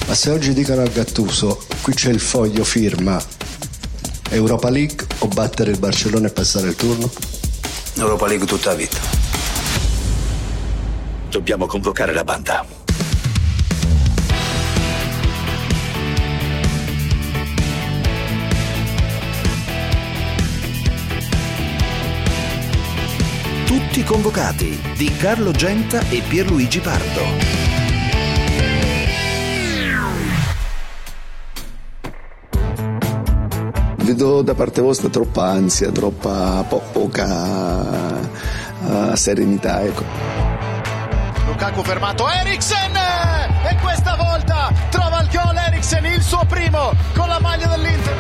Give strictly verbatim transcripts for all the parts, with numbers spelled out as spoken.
Ma se oggi dicono a Gattuso, qui c'è il foglio, firma, Europa League o battere il Barcellona e passare il turno? Europa League tutta la vita. Dobbiamo convocare la banda. Tutti convocati di Carlo Genta e Pierluigi Pardo. Vedo da parte vostra troppa ansia, troppa po- poca uh, serenità, ecco. Lukaku fermato, Eriksen, e questa volta trova il gol Eriksen, il suo primo con la maglia dell'Inter.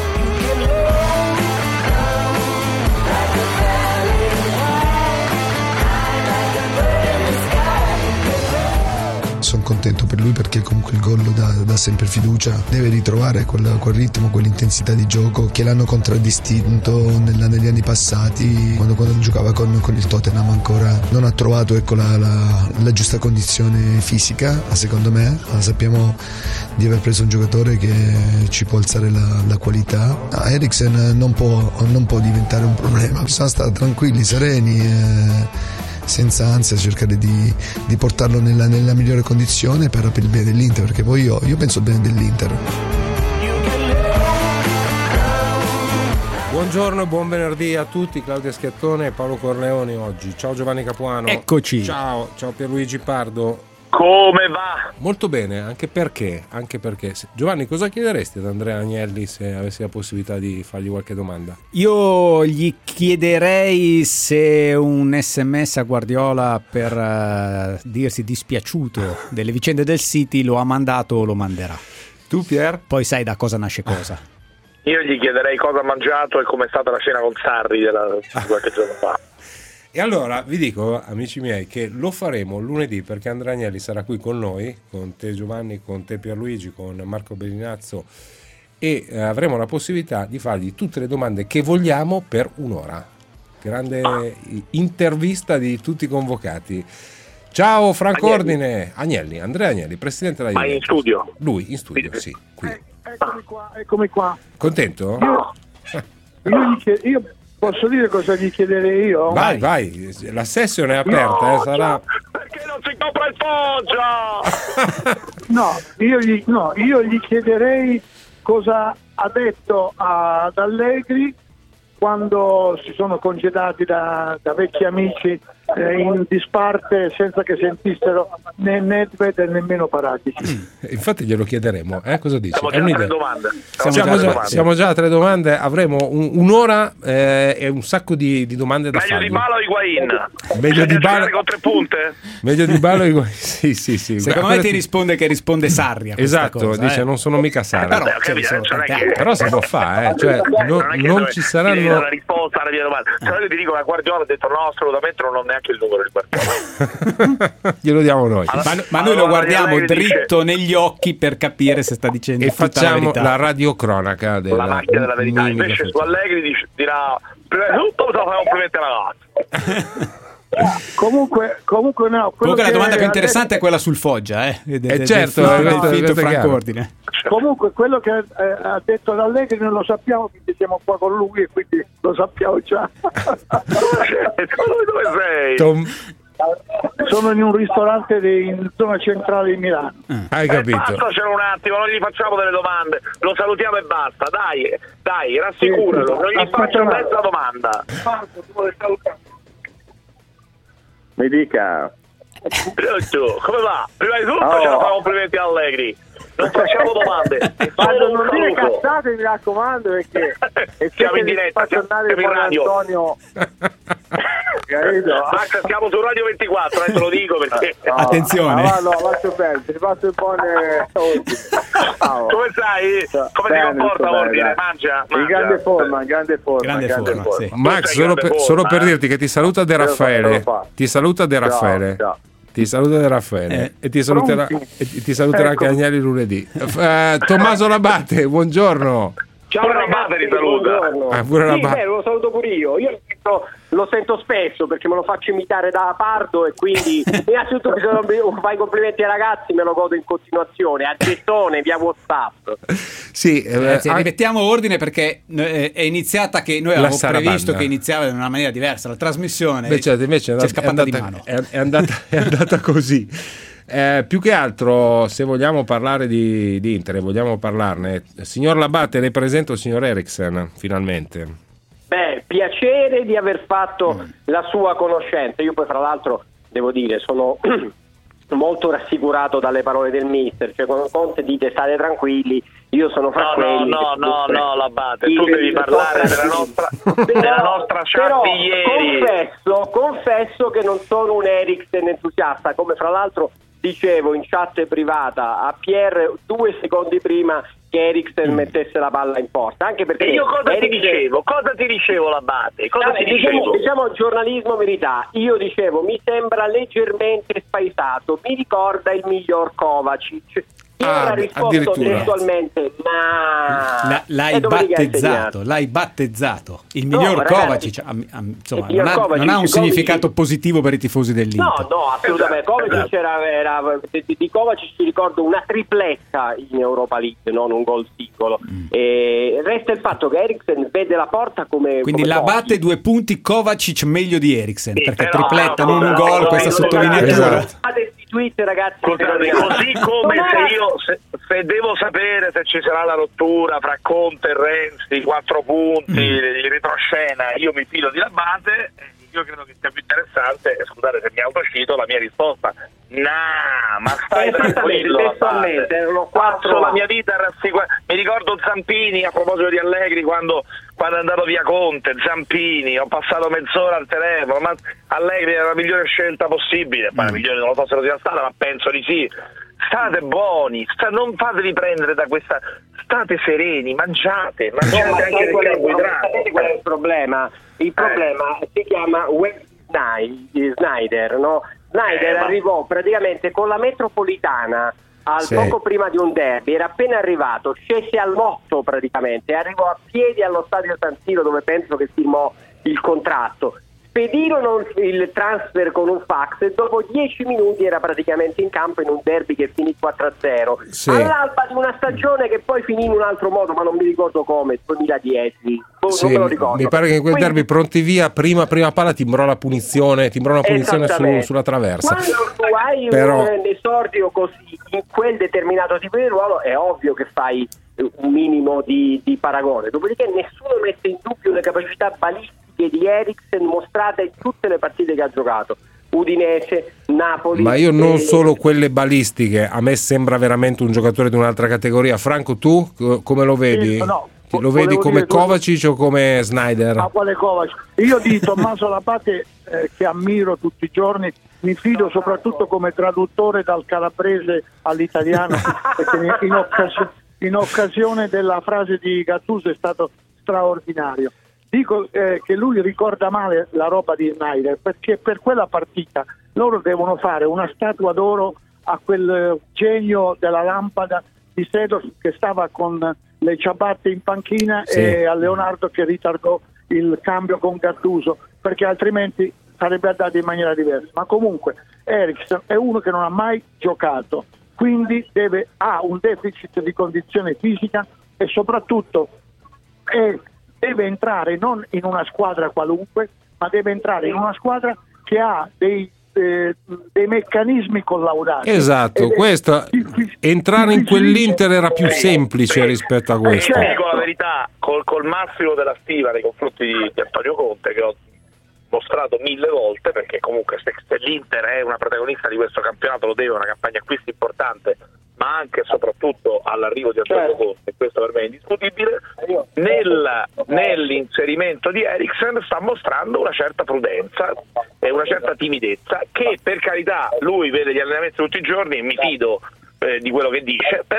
Sono contento per lui perché comunque il gol lo dà, dà sempre fiducia, deve ritrovare quel, quel ritmo, quell'intensità di gioco che l'hanno contraddistinto nella, negli anni passati, quando, quando giocava con, con il Tottenham ancora non ha trovato ecco, la, la, la giusta condizione fisica, secondo me. Sappiamo di aver preso un giocatore che ci può alzare la, la qualità. Ah, Eriksen non può, non può diventare un problema, bisogna stare tranquilli, sereni, eh, senza ansia, cercare di, di portarlo nella, nella migliore condizione per, per il bene dell'Inter, perché poi io, io penso bene dell'Inter. Buongiorno e buon venerdì a tutti, Claudia Schiattone e Paolo Corleoni oggi. Ciao Giovanni Capuano. Eccoci. Ciao, ciao Pierluigi Pardo. Come va? Molto bene, anche perché, anche perché. Giovanni, cosa chiederesti ad Andrea Agnelli se avessi la possibilità di fargli qualche domanda? Io gli chiederei se un sms a Guardiola per uh, dirsi dispiaciuto delle vicende del City lo ha mandato o lo manderà. Tu Pier? Poi sai da cosa nasce cosa. Io gli chiederei cosa ha mangiato e com'è stata la cena con Sarri della, di qualche giorno fa. E allora vi dico, amici miei, che lo faremo lunedì perché Andrea Agnelli sarà qui con noi, con te Giovanni, con te Pierluigi, con Marco Bellinazzo, e eh, avremo la possibilità di fargli tutte le domande che vogliamo per un'ora. Grande ah. intervista di tutti i convocati. Ciao Franco Agnelli. Ordine, Agnelli, Andrea Agnelli, presidente della Juventus. Ma in studio? Lui, in studio, sì. Qui. Eh, eccomi qua, eccomi qua. Contento? Io, io, gli chied- io posso dire cosa gli chiederei io? Vai, vai, la sessione è aperta, no, eh, sarà... Perché non si compra il Foggia? no, io gli, no, io gli chiederei cosa ha detto ad Allegri quando si sono congedati da, da vecchi amici eh, in disparte senza che sentissero né Nedved e nemmeno Paratici. Infatti glielo chiederemo, eh? Cosa dici? Siamo già a tre domande. Siamo, siamo, già, domande. siamo già a tre domande, avremo un, un'ora eh, e un sacco di, di domande da fare. Meglio di Bala o Higuain? Meglio di Bala con tre punte? Meglio di Bala o Higuain? Sì, sì, sì. Secondo me ti risponde che risponde Sarri a esatto, cosa, dice eh? non sono mica Sarri. Però, Beh, cioè, cioè, cioè, che... però si può fare, eh? Cioè, non, non, non ci saranno la risposta alla mia domanda. Se no ti dico che Guardiola ha detto no, assolutamente non ho neanche il numero di Guardiola. Glielo diamo noi. Ma, ma noi allora, lo guardiamo dritto dice... negli occhi per capire se sta dicendo e tutta facciamo la, la radiocronaca della, la macchina della verità. Invece su Allegri dice, dirà prima di tutto bisogna complimenti ragazzi. comunque comunque no comunque la domanda più interessante è quella sul Foggia eh, de, de, eh certo del, del, del fitto Franco Ordine. Comunque quello che eh, ha detto Allegri non lo sappiamo, quindi siamo qua con lui e quindi lo sappiamo già. Dove sei? Tom... sono in un ristorante di, in zona centrale di Milano. Mm. Hai capito? Eh, basta, un attimo, non gli facciamo delle domande, lo salutiamo e basta, dai, dai, rassicuralo, sì, non gli faccio mezza domanda. Mi dica. Pronto, come va? Prima di tutto oh. ce la fa complimenti a Allegri. Non facciamo domande. Quando non dire cazzate mi raccomando perché e siamo in diretta, faccio andare il buon Antonio. Max, siamo su Radio ventiquattro, eh, te lo dico perché no, attenzione. No, no, faccio bene, ti faccio il buon oh. Come stai? Come bene, ti comporta Ordine? Mangia, mangia. In grande forma, in grande forma, grande grande forma, forma. Sì. Max, solo per, forma, solo per eh. dirti che ti saluta De Raffaele. Ti saluta De Raffaele. Ciao, ciao. Ti saluta De Raffaele eh. e ti saluterà, e ti saluterà ecco. anche Agnelli lunedì. Uh, Tommaso Labate, buongiorno. Ciao ragazzi, ti saluta. Ah, pure sì, Labate. beh, lo saluto pure io. Io sento, lo sento spesso perché me lo faccio imitare da Pardo e quindi innanzitutto bisogna fare i complimenti ai ragazzi, me lo godo in continuazione a gettone via WhatsApp. Sì, eh, Ragazzi, anche... rimettiamo ordine perché eh, è iniziata che noi avevamo previsto che iniziava in una maniera diversa la trasmissione. Invece, invece è, ci è scappata è andata, di mano. È, è, andata, è andata così. Eh, più che altro, se vogliamo parlare di, di Inter, vogliamo parlarne. Signor Labate, le presento il signor Eriksen, finalmente. Beh, piacere di aver fatto mm. la sua conoscenza. Io poi, fra l'altro, devo dire, sono molto rassicurato dalle parole del mister. Cioè, quando Conte dite state tranquilli, io sono fra no, quelli. No, no, no, no, Labate, tu devi parlare della nostra, della nostra chat di ieri. Confesso, confesso che non sono un Eriksen entusiasta, come fra l'altro dicevo in chat privata a Pierre due secondi prima che Eriksen mm. mettesse la palla in porta, anche perché e io cosa Eriksen... ti dicevo? Cosa ti dicevo, Labate? Cosa Vabbè, ti diciamo, dicevo? diciamo giornalismo verità. Io dicevo mi sembra leggermente spaesato, mi ricorda il miglior Kovacic. Ah, ha risposto testualmente ma La, l'hai battezzato l'hai battezzato il miglior no, Kovacic ragazzi, insomma, non, ha, Kovacic, non ha un Kovacic, significato positivo per i tifosi dell'Inter. No, no, assolutamente. Kovacic era, era, di, di Kovacic ci ricordo una tripletta in Europa League, non un gol singolo. Mm. E resta il fatto che Eriksen vede la porta come quindi come la pochi. Batte due punti Kovacic meglio di Eriksen, sì, perché però, tripletta no, non un no, gol, no, questa no, sottolineatura. Esatto. Tweet, ragazzi, scusate, così come se io se, se devo sapere se ci sarà la rottura fra Conte e Renzi, quattro punti, mm. in retroscena, io mi fido di Labate. Io credo che sia più interessante, scusate se mi autocito, la mia risposta. No, ma stai tranquillo, erano quattro la mia vita rassicurata. Mi ricordo Zampini, a proposito di Allegri, quando, quando è andato via Conte, Zampini, ho passato mezz'ora al telefono, ma Allegri era la migliore scelta possibile, poi la migliore non lo so se lo sia stata, ma penso di sì. State buoni, sta, non fatevi prendere da questa, state sereni, mangiate, mangiate no, anche dei carboidrati. Sapete qual è il problema? Il problema eh. si chiama Wes Sneijder, no? Sneijder eh, arrivò ma... praticamente con la metropolitana al sì. poco prima di un derby, era appena arrivato, scese all'otto praticamente, arrivò a piedi allo stadio San Siro dove penso che firmò il contratto. Spedirono il transfer con un fax e dopo dieci minuti era praticamente in campo in un derby che finì quattro a zero sì. all'alba di una stagione che poi finì in un altro modo, ma non mi ricordo come, duemiladieci sì, non me lo ricordo. Mi pare che in quel Quindi, derby pronti via prima, prima palla timbrò la punizione timbrò la punizione su, sulla traversa. Quando tu hai Però... un esordio così in quel determinato tipo di ruolo è ovvio che fai un minimo di, di paragone, dopodiché nessuno mette in dubbio le capacità balistiche di Eriksen mostrate in tutte le partite che ha giocato, Udinese, Napoli. Ma io non e... solo quelle balistiche, a me sembra veramente un giocatore di un'altra categoria. Franco, tu come lo vedi? Sì, no, lo vedi come Kovacic tu... o come Sneijder? Ma quale Kovacic? Io di Tommaso Labate eh, che ammiro tutti i giorni, mi fido soprattutto come traduttore dal calabrese all'italiano perché in, occas- in occasione della frase di Gattuso è stato straordinario. Dico eh, che lui ricorda male la roba di Sneijder perché per quella partita loro devono fare una statua d'oro a quel eh, genio della lampada di Sedos che stava con le ciabatte in panchina sì. e a Leonardo che ritardò il cambio con Gattuso perché altrimenti sarebbe andato in maniera diversa. Ma comunque Eriksen è uno che non ha mai giocato, quindi deve, ha un deficit di condizione fisica e soprattutto è deve entrare non in una squadra qualunque, ma deve entrare in una squadra che ha dei, eh, dei meccanismi collaudati. Esatto, questo, entrare in quell'Inter era più semplice rispetto a questo. Io dico la verità, col, col massimo della stima nei confronti di, di Antonio Conte, che ho mostrato mille volte, perché comunque se, se l'Inter è una protagonista di questo campionato lo deve a una campagna acquisti importante, ma anche e soprattutto all'arrivo di Antonio certo. Conte, questo per me è indiscutibile. Nel, nell'inserimento di Eriksen sta mostrando una certa prudenza e una certa timidezza che, per carità, lui vede gli allenamenti tutti i giorni e mi fido eh, di quello che dice, però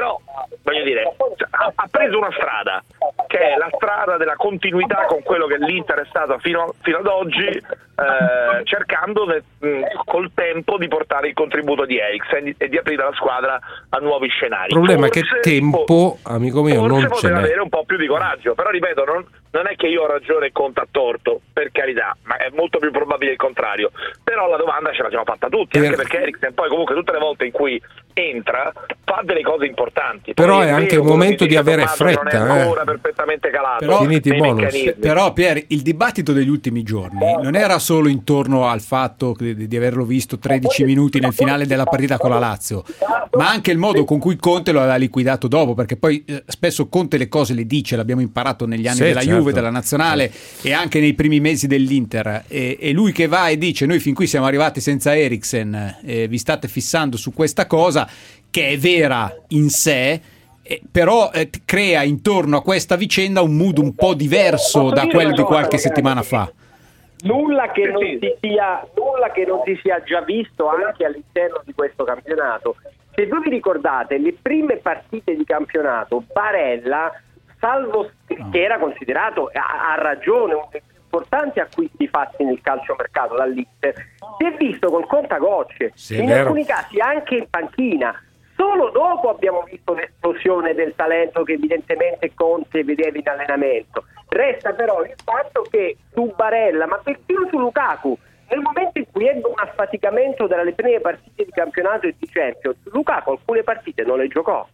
voglio dire, ha, ha preso una strada che è la strada della continuità con quello che l'Inter è stato fino, fino ad oggi, eh, cercando ne, mh, col tempo di portare il contributo di Eriksen e, e di aprire la squadra a nuovi scenari. Il problema forse, è che tempo, amico mio, forse non ce poteva n'è. avere un po' più di coraggio, però ripeto, non, non è che io ho ragione e Conte ha torto, per carità, ma è molto più probabile il contrario. Però la domanda ce la siamo fatta tutti, Per... anche perché Eriksen poi comunque tutte le volte in cui entra fa delle cose importanti. Però poi è anche vero, il momento come di avere Tommaso, fretta, non è ancora eh. perfettamente calato. Però, finiti i bonus. Però Pier, il dibattito degli ultimi giorni non era solo intorno al fatto di, di averlo visto tredici minuti nel finale della partita con la Lazio, ma anche il modo con cui Conte lo aveva liquidato dopo, perché poi eh, spesso Conte le cose le dice, l'abbiamo imparato negli anni sì, della certo. Juve, della Nazionale e anche nei primi mesi dell'Inter, e, e lui che va e dice noi fin qui siamo arrivati senza Eriksen, eh, vi state fissando su questa cosa che è vera in sé, eh, però eh, crea intorno a questa vicenda un mood un po' diverso da quello di qualche settimana fa. Nulla che, non si sia, nulla che non si sia già visto anche all'interno di questo campionato. Se voi vi ricordate, le prime partite di campionato, Barella, salvo che era considerato a, a ragione uno dei più importanti acquisti fatti nel calciomercato dall'Inter, si è visto col contagocce, sì, in vero. alcuni casi anche in panchina. Solo dopo abbiamo visto l'esplosione del talento che evidentemente Conte vedeva in allenamento. Resta però il fatto che su Barella, ma persino su Lukaku, nel momento in cui ebbe un affaticamento dalle prime partite di campionato e di Champions, Lukaku alcune partite non le giocò.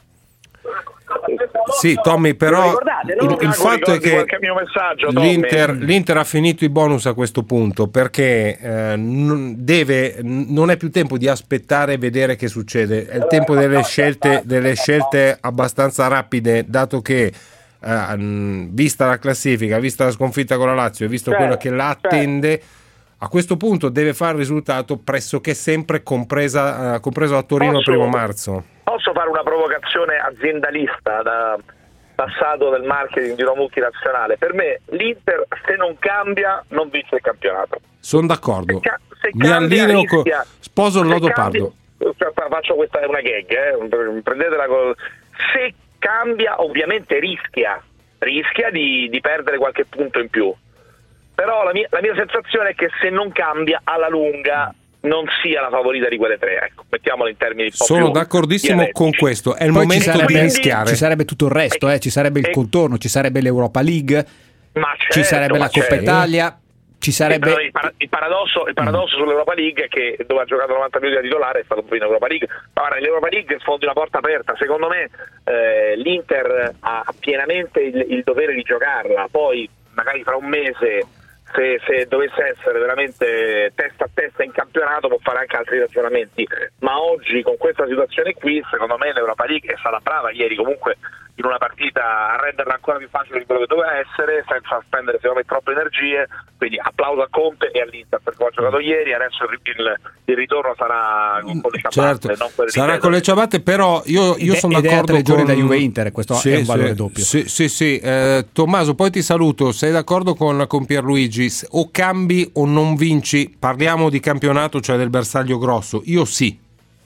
Sì, Tommy, però no? il, il fatto è che messaggio, l'Inter, l'Inter ha finito i bonus a questo punto, perché eh, non, deve, non è più tempo di aspettare e vedere che succede, è il tempo delle scelte, delle scelte abbastanza rapide, dato che eh, vista la classifica, vista la sconfitta con la Lazio e visto certo, quello che la attende, certo. A questo punto deve fare il risultato pressoché sempre, compresa, uh, compreso a Torino il primo marzo. Posso fare una provocazione aziendalista da passato del marketing di una multinazionale? Per me l'Inter, se non cambia, non vince il campionato. Sono d'accordo. Se, ca- se Mi cambia, allineo rischia, con... sposo il lodo cambia, pardo. Faccio questa, è una gag, eh? Prendetela con... Se cambia, ovviamente rischia, rischia di, di perdere qualche punto in più. Però la mia, la mia sensazione è che se non cambia, alla lunga non sia la favorita di quelle tre, ecco, mettiamolo in termini un po' Sono più d'accordissimo dialettici. con questo, è il Poi momento sarebbe, di rischiare. Ci sarebbe tutto il resto, eh? Ci sarebbe il e, contorno, ci sarebbe l'Europa League, ma certo, ci sarebbe ma la Coppa certo. Italia, ci sarebbe... Il, para- il paradosso, il paradosso mm. sull'Europa League è che dove ha giocato novanta minuti da titolare è stato poi in Europa League. Ma guarda, l'Europa League sfondi una porta aperta, secondo me eh, l'Inter ha pienamente il, il dovere di giocarla, poi magari fra un mese Se, se dovesse essere veramente testa a testa in campionato può fare anche altri ragionamenti, ma oggi con questa situazione qui secondo me l'Europa League è stata brava ieri comunque in una partita a renderla ancora più facile di quello che doveva essere, senza spendere secondo me troppe energie, quindi applauso a Conte e all'Inter perché ha giocato ieri, adesso il, il, il ritorno sarà con le ciabatte, certo, non quelle sarà di con le ciabatte, però io, io sono ed d'accordo è a tre giorni con... da Juve Inter, questo sì, è un valore sì, doppio. Sì, sì, sì. Eh, Tommaso, poi ti saluto, sei d'accordo con, con Pierluigi? O cambi o non vinci? Parliamo di campionato, cioè del bersaglio grosso. Io sì.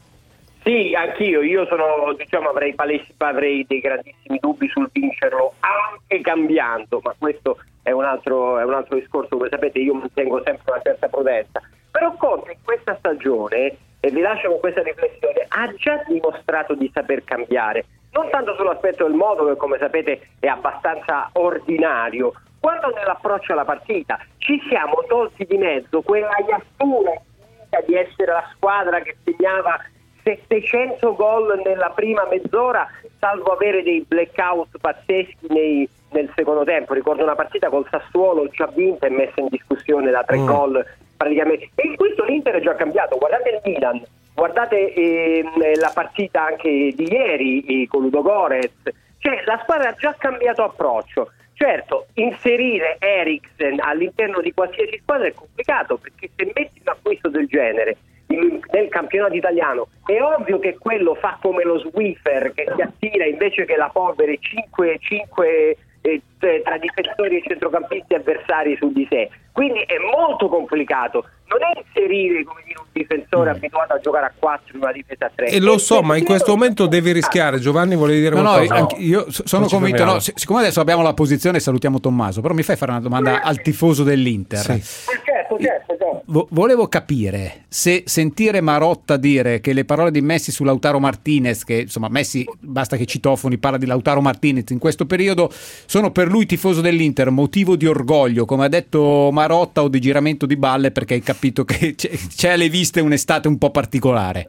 Sì, anch'io, io sono, diciamo, avrei palesi, avrei dei grandissimi dubbi sul vincerlo anche cambiando, ma questo è un altro, è un altro discorso, come sapete io mantengo sempre una certa prudenza. Però Conte in questa stagione, e vi lascio con questa riflessione, ha già dimostrato di saper cambiare, non tanto sull'aspetto del modo che come sapete è abbastanza ordinario, quanto nell'approccio alla partita. Ci siamo tolti di mezzo quella iattura di essere la squadra che segnava settecento gol nella prima mezz'ora, salvo avere dei blackout pazzeschi nei, nel secondo tempo. Ricordo una partita col Sassuolo già vinta e messa in discussione da tre mm. gol praticamente, e in questo l'Inter è già cambiato. Guardate il Milan, guardate eh, la partita anche di ieri eh, con Ludogorets, cioè la squadra ha già cambiato approccio. Certo, inserire Eriksen all'interno di qualsiasi squadra è complicato, perché se metti un acquisto del genere nel campionato italiano è ovvio che quello fa come lo Swiffer che si attira invece che la polvere cinque eh, tra difensori e centrocampisti avversari su di sé, quindi è molto complicato. Non è inserire, come dire, un difensore mm. abituato a giocare a quattro in una difesa a tre. E lo so, ma in questo momento devi rischiare. Giovanni, volevi dire no, qualcosa? No, anche io sono convinto. No, siccome adesso abbiamo la posizione, salutiamo Tommaso, però mi fai fare una domanda al tifoso dell'Inter. Sì. Certo, certo, certo. Vo- volevo capire se sentire Marotta dire che le parole di Messi su Lautaro Martinez, che insomma Messi basta che citofoni parla di Lautaro Martinez in questo periodo, sono per lui, tifoso dell'Inter, motivo di orgoglio, come ha detto Marotta, o di giramento di balle perché hai capito che c'è, c'è alle viste un'estate un po' particolare.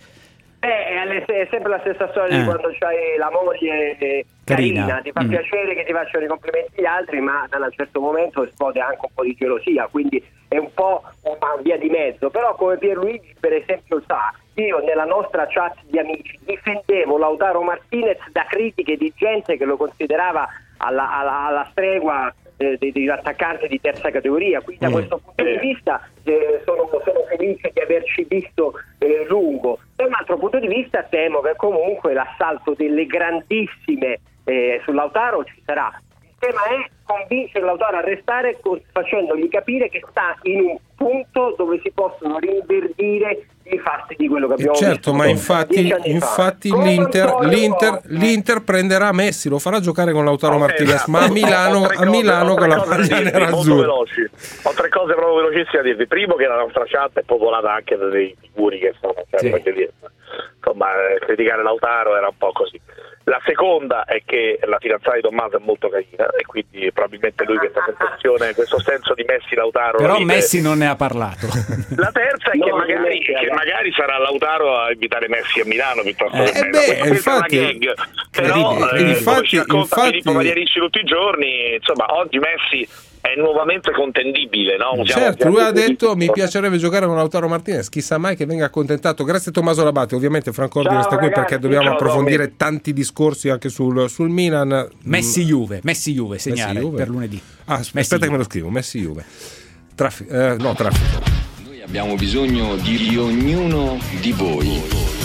Eh, è sempre la stessa storia eh. di quando c'hai la moglie carina, carina ti fa mm. piacere che ti facciano i complimenti gli altri, ma da un certo momento esplode anche un po' di gelosia, quindi è un po' una via di mezzo. Però come Pierluigi per esempio sa, io nella nostra chat di amici difendevo Lautaro Martinez da critiche di gente che lo considerava alla, alla, alla stregua eh, degli attaccanti di terza categoria, quindi da mm. questo punto di vista eh, sono, sono felice di averci visto eh, lungo. Da un altro punto di vista temo che comunque l'assalto delle grandissime eh, su Lautaro ci sarà. Il tema è convincere Lautaro a restare, facendogli capire che sta in un punto dove si possono rinverdire i fatti di quello che abbiamo certo, visto. Certo, ma infatti, infatti l'Inter, l'Inter, l'Inter prenderà Messi, lo farà giocare con Lautaro okay, Martinez, esatto. ma a Milano, a Milano con la maglia nerazzurra. Ho tre cose proprio velocissime da dirvi. Primo, che la nostra chat è popolata anche da dei figuri che sono sempre sì. Insomma, criticare Lautaro era un po' così. La seconda è che la fidanzata di Tommaso è molto carina e quindi probabilmente lui questa sensazione, questo senso di Messi Lautaro. Però Messi non ne ha parlato. La terza è no, che, magari, che magari sarà Lautaro a invitare Messi a Milano piuttosto eh, che beh, infatti, una gag. Però eh, infatti, ci racconta infatti, Filippo Magliarisci tutti i giorni, insomma oggi Messi è nuovamente contendibile, no? Usiamo certo, lui ha detto mi piacerebbe giocare con Lautaro Martinez, chissà mai che venga accontentato. Grazie Tommaso Labate, ovviamente Franco Ordi resta qui perché dobbiamo ciao, approfondire ciao, tanti discorsi anche sul, sul Milan. Messi Juve, Messi Juve, segnale Messi Juve. Per lunedì. Ah, Messi aspetta Juve. Che me lo scrivo, Messi Juve. Traffico, eh, no, traffico. Noi abbiamo bisogno di ognuno di voi.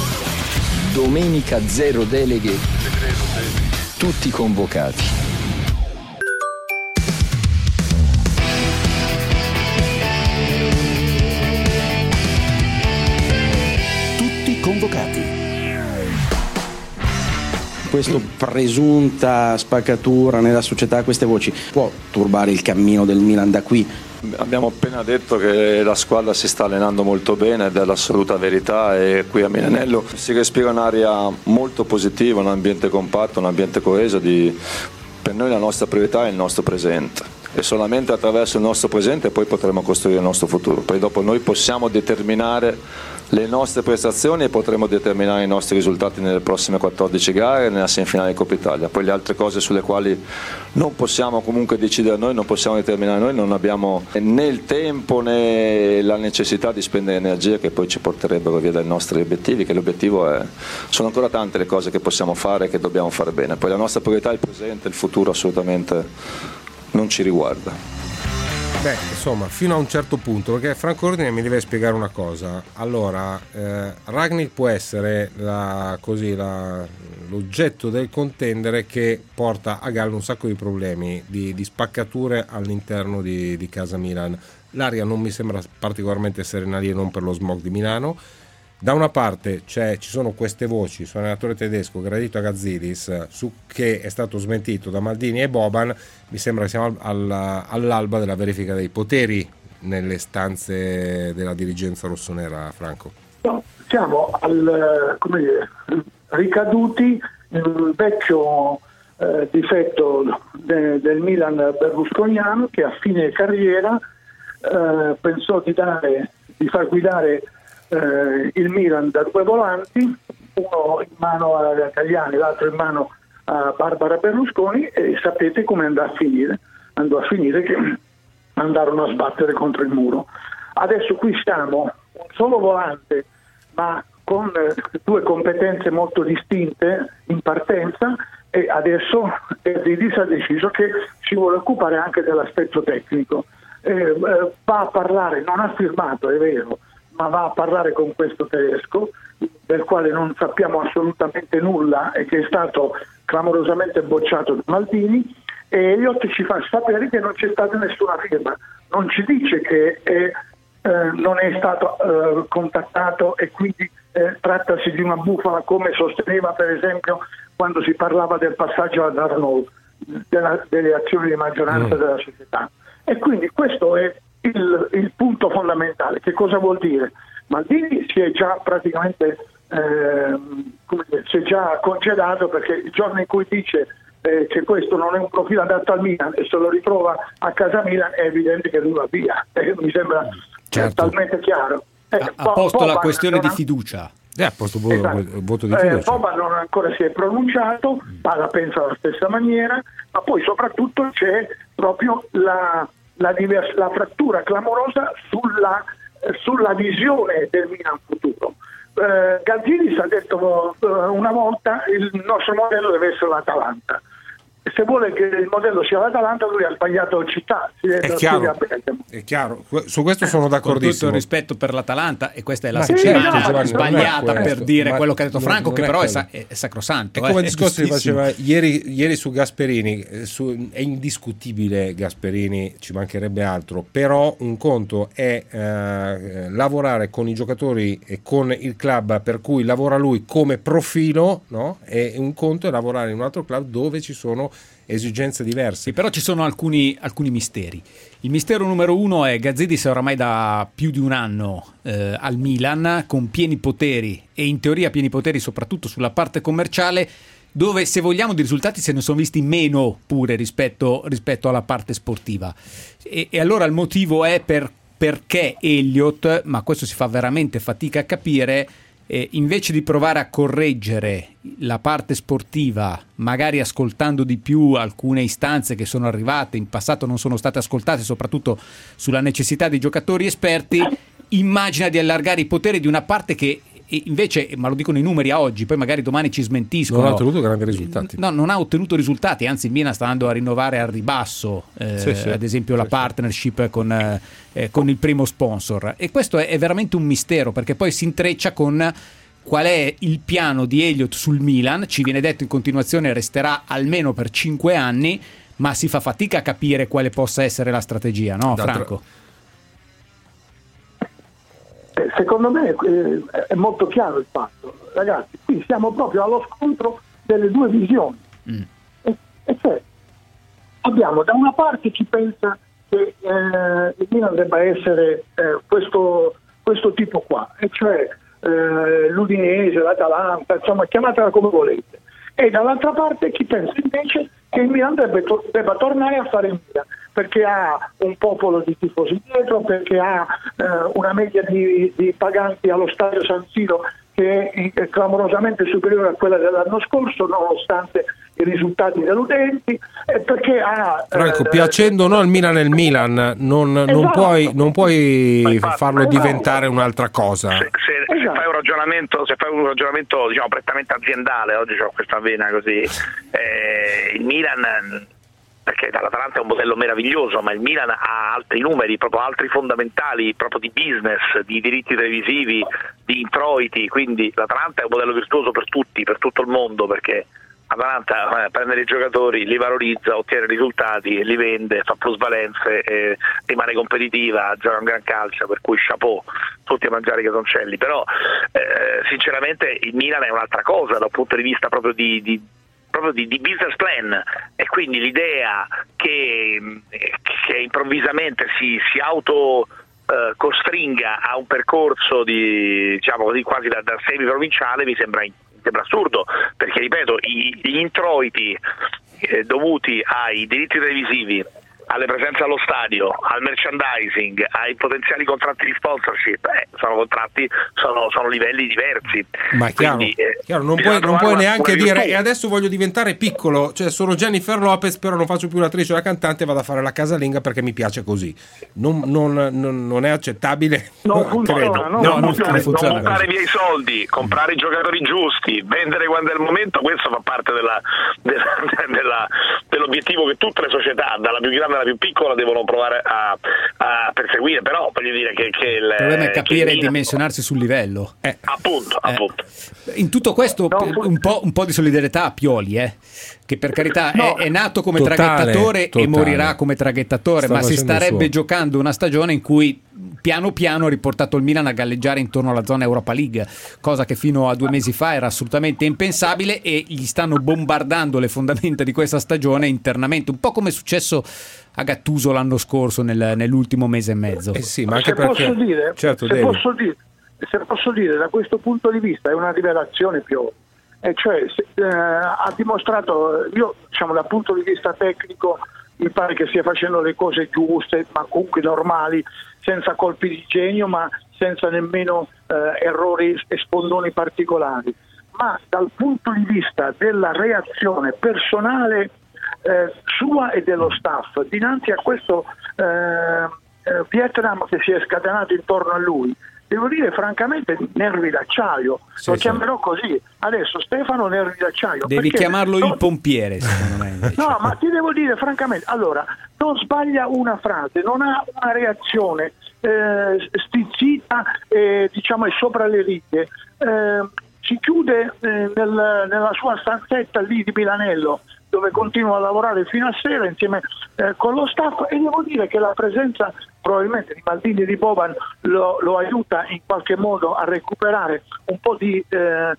Domenica zero deleghe, tutti convocati. Convocati. Questa presunta spaccatura nella società, queste voci, può turbare il cammino del Milan da qui? Abbiamo appena detto che la squadra si sta allenando molto bene ed è l'assoluta verità, e qui a Milanello si respira un'aria molto positiva, un ambiente compatto, un ambiente coeso. Di... Per noi la nostra priorità è il nostro presente e solamente attraverso il nostro presente poi potremo costruire il nostro futuro. Poi dopo noi possiamo determinare le nostre prestazioni e potremo determinare i nostri risultati nelle prossime quattordici gare nella semifinale di Coppa Italia. Poi le altre cose sulle quali non possiamo comunque decidere noi, non possiamo determinare noi, non abbiamo né il tempo né la necessità di spendere energie che poi ci porterebbero via dai nostri obiettivi, che l'obiettivo è, sono ancora tante le cose che possiamo fare e che dobbiamo fare bene. Poi la nostra priorità è il presente, il futuro assolutamente non ci riguarda. Beh, insomma, fino a un certo punto, perché Franco Ordine mi deve spiegare una cosa. Allora, eh, Rangnick può essere la, così, la, l'oggetto del contendere che porta a galla un sacco di problemi, di, di spaccature all'interno di, di casa Milan. L'aria non mi sembra particolarmente serena lì, non per lo smog di Milano. Da una parte c'è, ci sono queste voci su allenatore tedesco gradito a Gazzidis, su che è stato smentito da Maldini e Boban. Mi sembra che siamo al, al, all'alba della verifica dei poteri nelle stanze della dirigenza rossonera, Franco. No, siamo al, come dire, ricaduti in un vecchio eh, difetto de, del Milan berlusconiano, che a fine carriera eh, pensò di dare, di far guidare Eh, il Milan da due volanti, uno in mano a Cagliani, l'altro in mano a Barbara Berlusconi, e sapete come andò a finire? Andò a finire che andarono a sbattere contro il muro. Adesso qui stiamo un solo volante, ma con eh, due competenze molto distinte in partenza, e adesso Erdidis ha deciso che si vuole occupare anche dell'aspetto tecnico. Eh, eh, va a parlare, non ha firmato, è vero, ma va a parlare con questo tedesco, del quale non sappiamo assolutamente nulla e che è stato clamorosamente bocciato da Maldini, e Elliott ci fa sapere che non c'è stata nessuna firma, non ci dice che è, eh, non è stato eh, contattato e quindi eh, trattasi di una bufala, come sosteneva per esempio quando si parlava del passaggio ad Arnaud, della, delle azioni di maggioranza mm. della società. E quindi questo è il, il punto fondamentale. Che cosa vuol dire? Maldini si è già praticamente eh, come dire, si è già congedato, perché il giorno in cui dice eh, che questo non è un profilo adatto al Milan e se lo ritrova a casa Milan, è evidente che lui va via. Eh, mi sembra certo. talmente chiaro. Eh, ha, ha posto Boban la questione non di fiducia. Eh, ha posto voto, esatto. voto di fiducia. Eh, Boban non ancora si è pronunciato, ma la pensa alla stessa maniera, ma poi soprattutto c'è proprio la, la, divers- la frattura clamorosa sulla, eh, sulla visione del Milan futuro. Eh, Gazzidis ha detto uh, una volta il nostro modello deve essere l'Atalanta. Se vuole che il modello sia l'Atalanta, lui ha sbagliato città. Si è, chiaro, è chiaro, su questo sono d'accordissimo. Con tutto il rispetto per l'Atalanta, e questa è la ma settimana certo, sbagliata per dire ma quello che ha detto non, Franco, non che è però è, quello. sa- è sacrosanto. È come eh, il discorso che giustissimo. faceva ieri, ieri su Gasperini. eh, su, è indiscutibile Gasperini, ci mancherebbe altro, però un conto è eh, lavorare con i giocatori e con il club per cui lavora lui come profilo, no? E un conto è lavorare in un altro club dove ci sono esigenze diverse. Sì, però ci sono alcuni, alcuni misteri. Il mistero numero uno è Gazzidis è oramai da più di un anno eh, al Milan con pieni poteri, e in teoria pieni poteri soprattutto sulla parte commerciale, dove se vogliamo di risultati se ne sono visti meno pure rispetto, rispetto alla parte sportiva. E, e allora il motivo è per, perché Elliott, ma questo si fa veramente fatica a capire, Eh, invece di provare a correggere la parte sportiva, magari ascoltando di più alcune istanze che sono arrivate in passato, non sono state ascoltate, soprattutto sulla necessità di giocatori esperti, immagina di allargare i poteri di una parte che invece, ma lo dicono i numeri a oggi, poi magari domani ci smentiscono, non ha ottenuto grandi risultati. No, non ha ottenuto risultati, anzi il Milan sta andando a rinnovare al ribasso eh, sì, sì, ad esempio sì, la partnership sì. con, eh, con il primo sponsor, e questo è, è veramente un mistero, perché poi si intreccia con qual è il piano di Elliott sul Milan. Ci viene detto in continuazione resterà almeno per cinque anni, ma si fa fatica a capire quale possa essere la strategia, no Franco? Secondo me eh, è molto chiaro il fatto, ragazzi, qui siamo proprio allo scontro delle due visioni. Mm. E, e cioè, abbiamo da una parte chi pensa che eh, il Milan debba essere eh, questo, questo tipo qua, e cioè eh, l'Udinese, l'Atalanta, insomma chiamatela come volete, e dall'altra parte chi pensa invece che il Milan debba, debba tornare a fare il Milan, perché ha un popolo di tifosi dietro, perché ha eh, una media di, di paganti allo stadio San Siro che è clamorosamente superiore a quella dell'anno scorso, nonostante i risultati deludenti, e perché ha Franco, eh, piacendo o no il Milan è il Milan, non, esatto. non puoi, non puoi infatti, farlo esatto. diventare un'altra cosa. Se, se, esatto. se fai un ragionamento, se fai un ragionamento diciamo prettamente aziendale, oggi ho questa vena così, eh, il Milan, perché l'Atalanta è un modello meraviglioso, ma il Milan ha altri numeri, proprio altri fondamentali, proprio di business, di diritti televisivi, di introiti, quindi l'Atalanta è un modello virtuoso per tutti, per tutto il mondo, perché l'Atalanta eh, prende i giocatori, li valorizza, ottiene risultati, li vende, fa plusvalenze, eh, rimane competitiva, gioca un gran calcio, per cui chapeau, tutti a mangiare i casoncelli, però eh, sinceramente il Milan è un'altra cosa dal punto di vista proprio di, di proprio di, di business plan, e quindi l'idea che, che improvvisamente si, si auto eh, costringa a un percorso di diciamo così quasi da, da semi-provinciale mi sembra, mi sembra assurdo, perché ripeto i, gli introiti eh, dovuti ai diritti televisivi, alle presenze allo stadio, al merchandising, ai potenziali contratti di sponsorship, eh, sono contratti, sono, sono livelli diversi. Ma è chiaro, Quindi, eh, chiaro non puoi, non puoi neanche dire e adesso voglio diventare piccolo, cioè sono Jennifer Lopez, però non faccio più l'attrice o la cantante, vado a fare la casalinga perché mi piace così. Non, non, non, non è accettabile. Non funziona, credo. no, No, non non, funziona. non funziona. Non buttare via i soldi, comprare i giocatori giusti, vendere quando è il momento, questo fa parte della, della, della, dell'obiettivo che tutte le società, dalla più grande alla più piccola, devono provare a, a perseguire, però voglio dire che, che il, il problema è capire e il... dimensionarsi sul livello. Eh. Appunto, Eh. appunto. In tutto questo No, un po', un po' di solidarietà a Pioli, eh. che per carità No. è, è nato come Totale, traghettatore totale. e morirà come traghettatore, Sta ma si facendo il starebbe suo. giocando una stagione in cui piano piano ha riportato il Milan a galleggiare intorno alla zona Europa League, cosa che fino a due mesi fa era assolutamente impensabile, e gli stanno bombardando le fondamenta di questa stagione internamente, un po' come è successo a Gattuso l'anno scorso nel- nell'ultimo mese e mezzo. Eh sì, ma anche se perché posso dire, certo, se Devi. posso dire, se posso dire, da questo punto di vista è una rivelazione più, e cioè se- eh, ha dimostrato, io diciamo dal punto di vista tecnico mi pare che stia facendo le cose giuste, ma comunque normali, senza colpi di genio, ma senza nemmeno eh, errori e spondoni particolari. Ma dal punto di vista della reazione personale eh, sua e dello staff dinanzi a questo eh, eh, Vietnam che si è scatenato intorno a lui, devo dire francamente nervi d'acciaio, Sì, lo sì. chiamerò così adesso, Stefano nervi d'acciaio. Devi perché chiamarlo non- il pompiere, secondo me. invece. No, ma ti devo dire francamente, allora, non sbaglia una frase, non ha una reazione eh, stizzita, eh, diciamo, e sopra le righe. Eh, si chiude eh, nel- nella sua stanzetta lì di Milanello, dove continua a lavorare fino a sera insieme eh, con lo staff, e devo dire che la presenza probabilmente di Maldini e di Boban lo, lo aiuta in qualche modo a recuperare un po' di eh, eh,